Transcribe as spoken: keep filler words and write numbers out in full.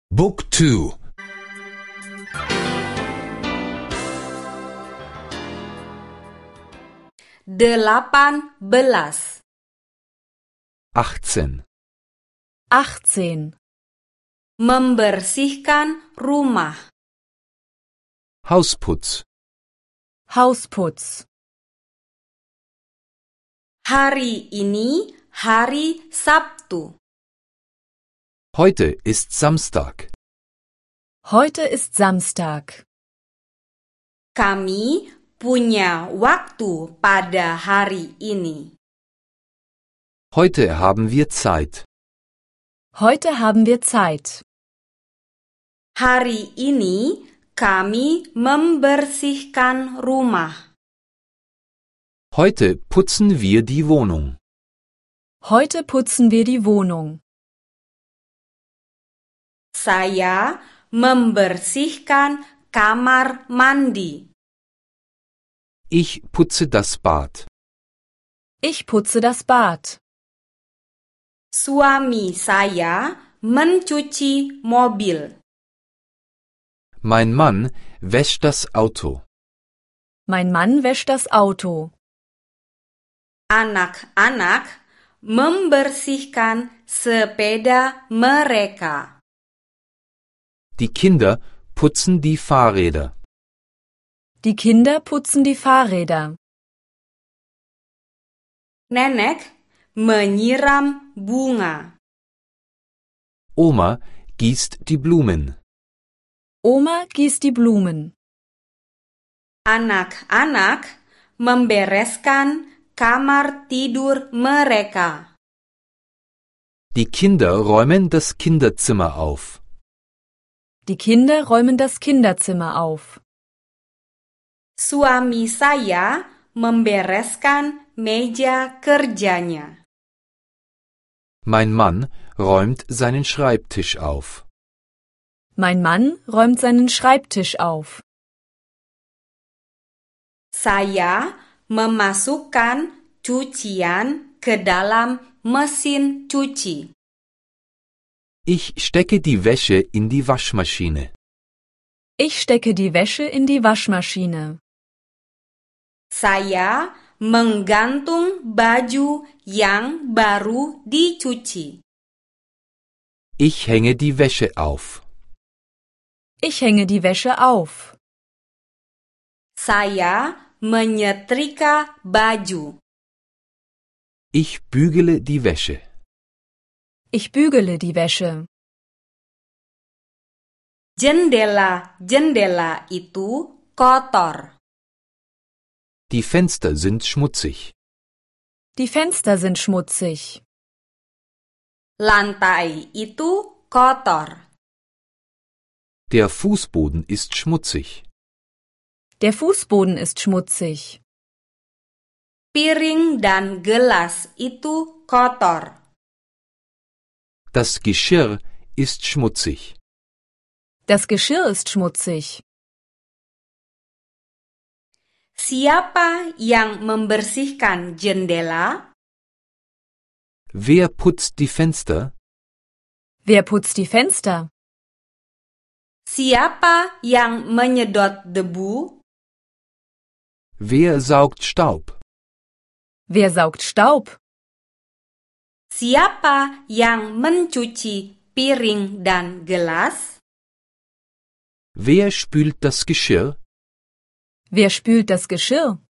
Book two. Delapan belas. achtzehn. achtzehn. Membersihkan rumah. Hausputz. Hausputz. Hari ini hari Sabtu. Heute ist Samstag. Heute ist Samstag. Kami punya waktu pada hari ini. Heute haben wir Zeit. Heute haben wir Zeit. Hari ini kami membersihkan rumah. Heute putzen wir die Wohnung. Heute putzen wir die Wohnung. Saya membersihkan kamar mandi. Ich putze das Bad. Ich putze das Bad. Suami saya mencuci mobil. Mein Mann wäscht das Auto. Mein Mann wäscht das Auto. Anak-anak membersihkan sepeda mereka. Die Kinder putzen die Fahrräder. Die Kinder putzen die Fahrräder. Nenek menyiram bunga. Oma gießt die Blumen. Oma gießt die Blumen. Anak-anak membereskan kamar tidur mereka. Die Kinder räumen das Kinderzimmer auf. Die Kinder räumen das Kinderzimmer auf. Suami saya membereskan meja kerjanya. Mein Mann räumt seinen Schreibtisch auf. Mein Mann räumt seinen Schreibtisch auf. Saya memasukkan cucian ke dalam mesin cuci. Ich stecke die Wäsche in die Waschmaschine. Ich stecke die Wäsche in die Waschmaschine. Saya menggantung baju yang baru dicuci. Ich hänge die Wäsche auf. Ich hänge die Wäsche auf. Saya menyetrika baju. Ich bügele die Wäsche. Ich bügele die Wäsche. Jendela-jendela itu kotor. Die Fenster sind schmutzig. Die Fenster sind schmutzig. Lantai itu kotor. Der Fußboden ist schmutzig. Der Fußboden ist schmutzig. Piring dan gelas itu kotor. Das Geschirr ist schmutzig. Das Geschirr ist schmutzig. Siapa yang membersihkan jendela? Wer putzt die Fenster? Wer putzt die Fenster? Siapa yang menyedot debu? Wer saugt Staub? Wer saugt Staub? Siapa yang mencuci piring dan gelas? Wer spült das Geschirr? Wer spült das Geschirr?